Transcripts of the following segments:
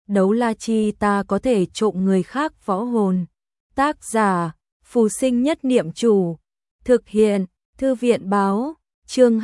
đấu la chi ta có thể trộm người khác võ hồn. Tác giả, Phù Sinh Nhất Niệm Chủ. Thực hiện, Thư viện Báo. Chương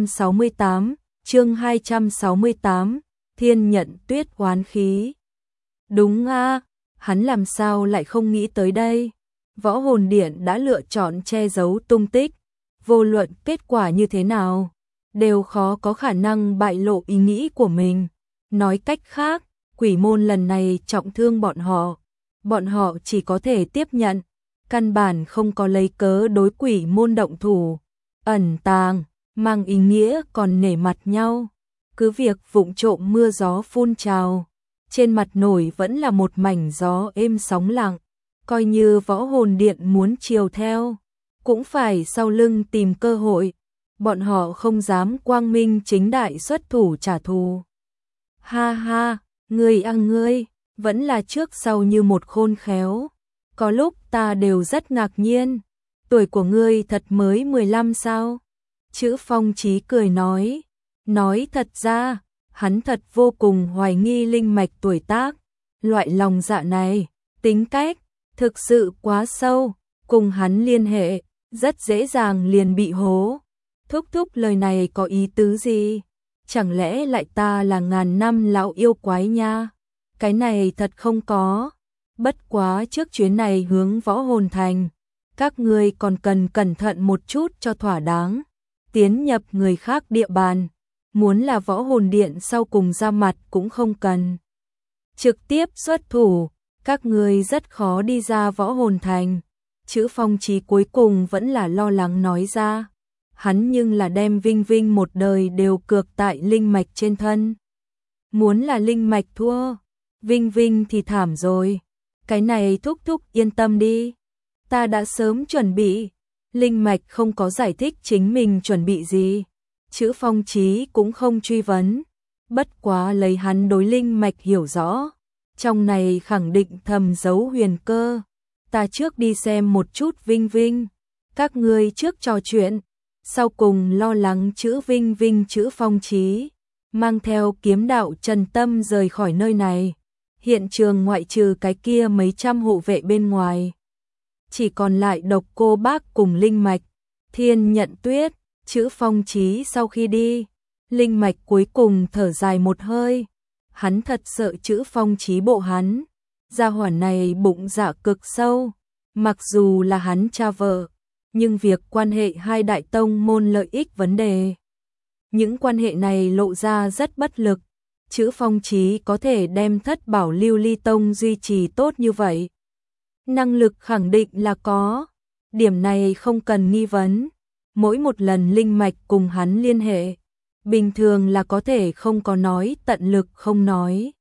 268, Thiên Nhận Tuyết oán khí. Đúng a, hắn làm sao lại không nghĩ tới đây. Võ hồn điện đã lựa chọn che giấu tung tích, vô luận kết quả như thế nào, đều khó có khả năng bại lộ ý nghĩ của mình. Nói cách khác, quỷ môn lần này trọng thương bọn họ chỉ có thể tiếp nhận, căn bản không có lấy cớ đối quỷ môn động thủ, ẩn tàng, mang ý nghĩa còn nể mặt nhau. Cứ việc vụng trộm mưa gió phun trào, trên mặt nổi vẫn là một mảnh gió êm sóng lặng, coi như võ hồn điện muốn chiều theo, cũng phải sau lưng tìm cơ hội, bọn họ không dám quang minh chính đại xuất thủ trả thù. Ha ha, ngươi, vẫn là trước sau như một khôn khéo, có lúc ta đều rất ngạc nhiên, tuổi của ngươi thật mới 15 sao? Chữ Phong Chí cười nói thật ra, hắn thật vô cùng hoài nghi linh mạch tuổi tác, loại lòng dạ này, tính cách, thực sự quá sâu, cùng hắn liên hệ, rất dễ dàng liền bị hố. Thúc lời này có ý tứ gì? Chẳng lẽ lại ta là ngàn năm lão yêu quái nha? Cái này thật không có. Bất quá trước chuyến này hướng võ hồn thành, các ngươi còn cần cẩn thận một chút cho thỏa đáng. Tiến nhập người khác địa bàn, muốn là võ hồn điện sau cùng ra mặt cũng không cần. Trực tiếp xuất thủ, các ngươi rất khó đi ra võ hồn thành. Chữ Phong Chí cuối cùng vẫn là lo lắng nói ra. Hắn nhưng là đem Vinh một đời đều cược tại linh mạch trên thân. Muốn là linh mạch thua, Vinh thì thảm rồi. Cái này thúc yên tâm đi. Ta đã sớm chuẩn bị. Linh mạch không có giải thích chính mình chuẩn bị gì. Chữ Phong Chí cũng không truy vấn. Bất quá lấy hắn đối linh mạch hiểu rõ. Trong này khẳng định thầm giấu huyền cơ. Ta trước đi xem một chút Vinh. Các ngươi trước trò chuyện. Sau cùng lo lắng chữ Vinh chữ Phong Chí. Mang theo kiếm đạo Trần Tâm rời khỏi nơi này. Hiện trường ngoại trừ cái kia mấy trăm hộ vệ bên ngoài. Chỉ còn lại Độc Cô Bác cùng linh mạch. Thiên Nhận Tuyết, chữ Phong Chí sau khi đi. Linh mạch cuối cùng thở dài một hơi. Hắn thật sợ chữ Phong Chí bộ hắn. Gia hỏa này bụng dạ cực sâu. Mặc dù là hắn cha vợ, nhưng việc quan hệ hai đại tông môn lợi ích vấn đề. Những quan hệ này lộ ra rất bất lực. Chữ Phong Chí có thể đem Thất Bảo Lưu Ly Tông duy trì tốt như vậy. Năng lực khẳng định là có. Điểm này không cần nghi vấn. Mỗi một lần linh mạch cùng hắn liên hệ, bình thường là có thể không có nói tận lực không nói.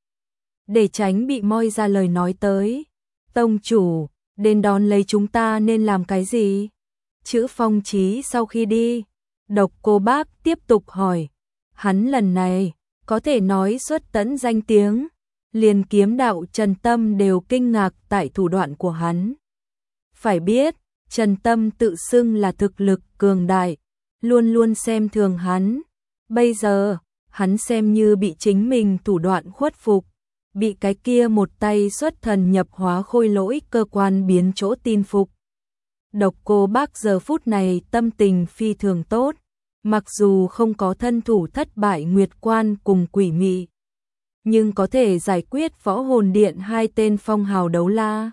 Để tránh bị moi ra lời nói tới. Tông chủ, đến đón lấy chúng ta nên làm cái gì? Chữ Phong Chí sau khi đi, Độc Cô Bác tiếp tục hỏi. Hắn lần này có thể nói xuất tẫn danh tiếng, liền kiếm đạo Trần Tâm đều kinh ngạc tại thủ đoạn của hắn. Phải biết, Trần Tâm tự xưng là thực lực cường đại, luôn luôn xem thường hắn. Bây giờ, hắn xem như bị chính mình thủ đoạn khuất phục, bị cái kia một tay xuất thần nhập hóa khôi lỗi cơ quan biến chỗ tin phục. Độc Cô Bác giờ phút này tâm tình phi thường tốt, mặc dù không có thân thủ thất bại Nguyệt Quan cùng Quỷ Mị, nhưng có thể giải quyết võ hồn điện hai tên phong hào đấu la.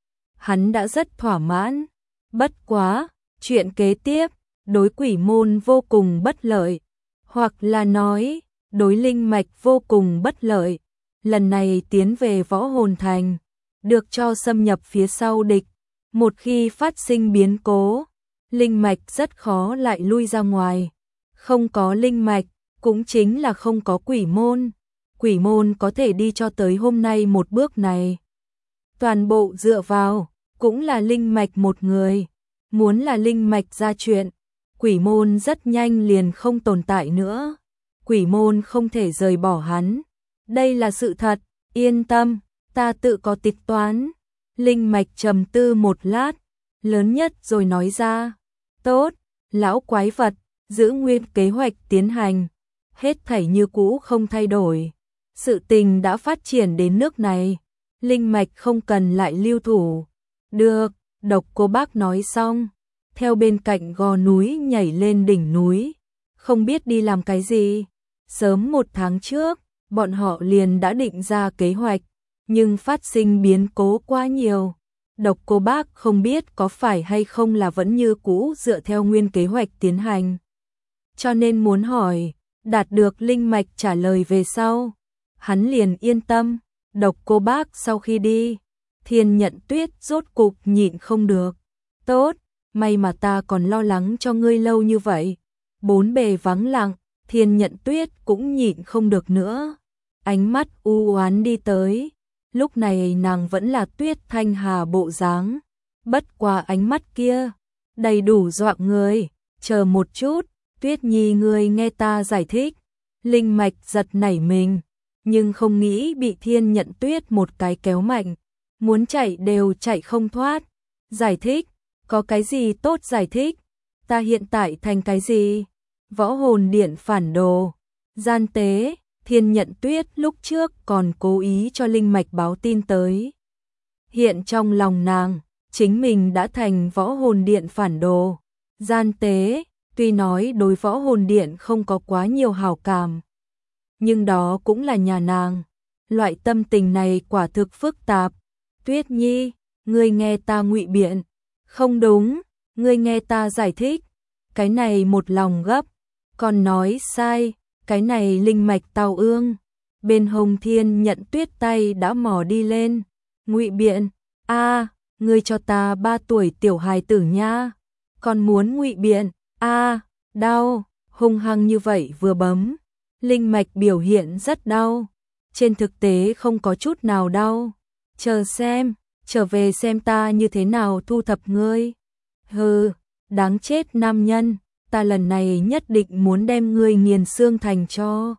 Hắn đã rất thỏa mãn, bất quá, chuyện kế tiếp, đối quỷ môn vô cùng bất lợi, hoặc là nói, đối linh mạch vô cùng bất lợi. Lần này tiến về võ hồn thành, được cho xâm nhập phía sau địch. Một khi phát sinh biến cố, linh mạch rất khó lại lui ra ngoài. Không có linh mạch, cũng chính là không có quỷ môn. Quỷ môn có thể đi cho tới hôm nay một bước này. Toàn bộ dựa vào, cũng là linh mạch một người. Muốn là linh mạch ra chuyện, quỷ môn rất nhanh liền không tồn tại nữa. Quỷ môn không thể rời bỏ hắn. Đây là sự thật, yên tâm, ta tự có tính toán. Linh mạch trầm tư một lát, lớn nhất rồi nói ra. Tốt, lão quái vật, giữ nguyên kế hoạch tiến hành. Hết thảy như cũ không thay đổi. Sự tình đã phát triển đến nước này, linh mạch không cần lại lưu thủ. Được, Độc Cô Bác nói xong, theo bên cạnh gò núi nhảy lên đỉnh núi, không biết đi làm cái gì. Sớm 1 tháng trước, bọn họ liền đã định ra kế hoạch, nhưng phát sinh biến cố quá nhiều. Độc Cô Bác không biết có phải hay không là vẫn như cũ dựa theo nguyên kế hoạch tiến hành. Cho nên muốn hỏi, đạt được linh mạch trả lời về sau, hắn liền yên tâm. Độc Cô Bác sau khi đi, Thiên Nhận Tuyết rốt cục nhịn không được. Tốt, may mà ta còn lo lắng cho ngươi lâu như vậy. Bốn bề vắng lặng, Thiên Nhận Tuyết cũng nhịn không được nữa. Ánh mắt u oán đi tới. Lúc này nàng vẫn là Tuyết Thanh Hà bộ dáng, bất qua ánh mắt kia đầy đủ dọa người. Chờ một chút, Tuyết Nhi ngươi nghe ta giải thích. Linh mạch giật nảy mình, nhưng không nghĩ bị Thiên Nhận Tuyết một cái kéo mạnh, muốn chạy đều chạy không thoát. Giải thích, có cái gì tốt giải thích? Ta hiện tại thành cái gì? Võ hồn điện phản đồ, gian tế. Thiên Nhận Tuyết lúc trước còn cố ý cho linh mạch báo tin tới. Hiện trong lòng nàng, chính mình đã thành võ hồn điện phản đồ, gian tế. Tuy nói đối võ hồn điện không có quá nhiều hảo cảm, nhưng đó cũng là nhà nàng. Loại tâm tình này quả thực phức tạp. Tuyết Nhi, ngươi nghe ta ngụy biện. Không đúng, ngươi nghe ta giải thích. Cái này một lòng gấp, còn nói sai. Cái này linh mạch tào ương. Bên hông Thiên Nhận Tuyết tay đã mò đi lên. Ngụy biện, a, ngươi cho ta 3 tuổi tiểu hài tử nha. Còn muốn ngụy biện, a, đau, hung hăng như vậy vừa bấm. Linh mạch biểu hiện rất đau. Trên thực tế không có chút nào đau. Chờ xem, trở về xem ta như thế nào thu thập ngươi. Hừ, đáng chết nam nhân. Ta lần này nhất định muốn đem ngươi nghiền xương thành cho.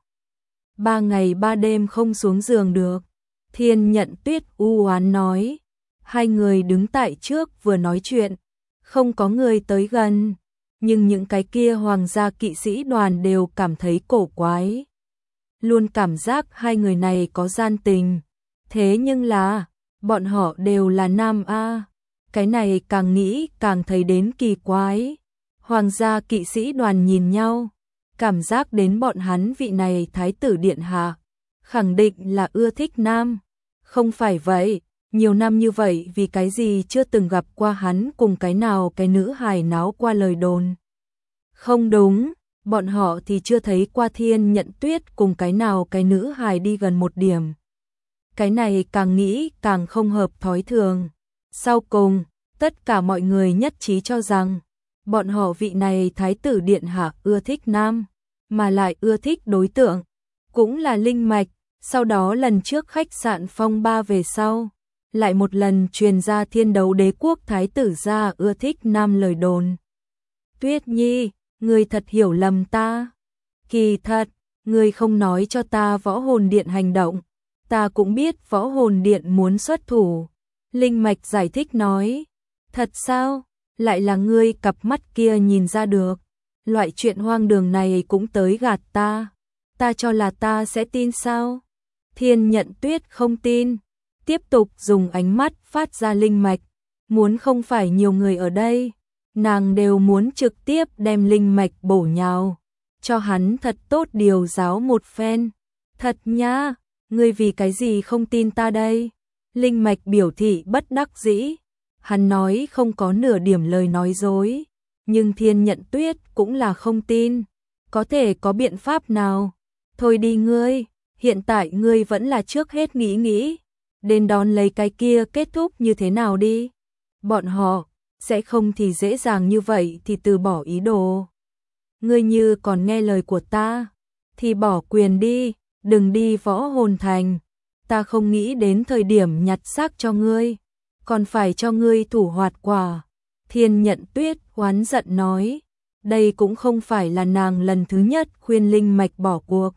3 ngày 3 đêm không xuống giường được. Thiên Nhận Tuyết u oán nói. Hai người đứng tại trước vừa nói chuyện, không có người tới gần, nhưng những cái kia hoàng gia kỵ sĩ đoàn đều cảm thấy cổ quái. Luôn cảm giác hai người này có gian tình. Thế nhưng là, bọn họ đều là nam a. Cái này càng nghĩ càng thấy đến kỳ quái. Hoàng gia kỵ sĩ đoàn nhìn nhau, cảm giác đến bọn hắn vị này thái tử điện hạ, khẳng định là ưa thích nam. Không phải vậy, nhiều năm như vậy vì cái gì chưa từng gặp qua hắn cùng cái nào cái nữ hài náo qua lời đồn. Không đúng, bọn họ thì chưa thấy qua Thiên Nhận Tuyết cùng cái nào cái nữ hài đi gần một điểm. Cái này càng nghĩ càng không hợp thói thường. Sau cùng, tất cả mọi người nhất trí cho rằng bọn họ vị này thái tử điện hạ ưa thích nam, mà lại ưa thích đối tượng, cũng là linh mạch. Sau đó lần trước khách sạn phong ba về sau, lại một lần truyền ra Thiên Đấu Đế quốc thái tử gia ưa thích nam lời đồn. Tuyết Nhi, ngươi thật hiểu lầm ta. Kỳ thật, ngươi không nói cho ta võ hồn điện hành động, ta cũng biết võ hồn điện muốn xuất thủ. Linh mạch giải thích nói. Thật sao? Lại là ngươi cặp mắt kia nhìn ra được. Loại chuyện hoang đường này cũng tới gạt ta. Ta cho là ta sẽ tin sao? Thiên Nhận Tuyết không tin. Tiếp tục dùng ánh mắt phát ra linh mạch. Muốn không phải nhiều người ở đây, nàng đều muốn trực tiếp đem linh mạch bổ nhào, cho hắn thật tốt điều giáo một phen. Thật nhá, ngươi vì cái gì không tin ta đây? Linh mạch biểu thị bất đắc dĩ. Hắn nói không có nửa điểm lời nói dối, nhưng Thiên Nhận Tuyết cũng là không tin. Có thể có biện pháp nào? Thôi đi ngươi, hiện tại ngươi vẫn là trước hết nghĩ nghĩ, đến đón lấy cái kia kết thúc như thế nào đi. Bọn họ sẽ không thì dễ dàng như vậy thì từ bỏ ý đồ. Ngươi như còn nghe lời của ta, thì bỏ quyền đi, đừng đi võ hồn thành. Ta không nghĩ đến thời điểm nhặt xác cho ngươi, còn phải cho ngươi thủ hoạt quả. Thiên Nhận Tuyết oán giận nói. Đây cũng không phải là nàng lần thứ nhất khuyên linh mạch bỏ cuộc.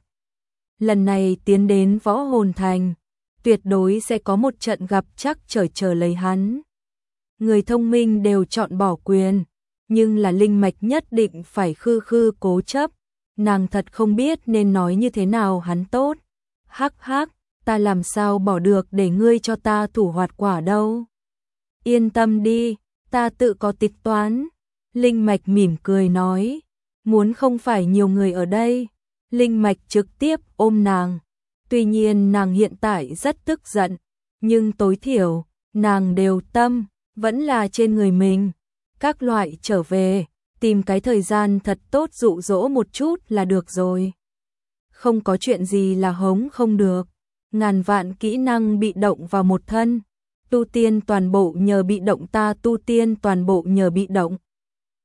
Lần này tiến đến võ hồn thành, tuyệt đối sẽ có một trận gặp chắc chờ lấy hắn. Người thông minh đều chọn bỏ quyền, nhưng là linh mạch nhất định phải khư khư cố chấp. Nàng thật không biết nên nói như thế nào hắn tốt. Hắc hắc, ta làm sao bỏ được để ngươi cho ta thủ hoạt quả đâu. Yên tâm đi, ta tự có tính toán. Linh Mạch mỉm cười nói, muốn không phải nhiều người ở đây. Linh Mạch trực tiếp ôm nàng. Tuy nhiên nàng hiện tại rất tức giận, nhưng tối thiểu, nàng đều tâm, vẫn là trên người mình. Các loại trở về, tìm cái thời gian thật tốt dụ dỗ một chút là được rồi. Không có chuyện gì là hống không được. Ngàn vạn kỹ năng bị động vào một thân. Tu tiên toàn bộ nhờ bị động, ta tu tiên toàn bộ nhờ bị động.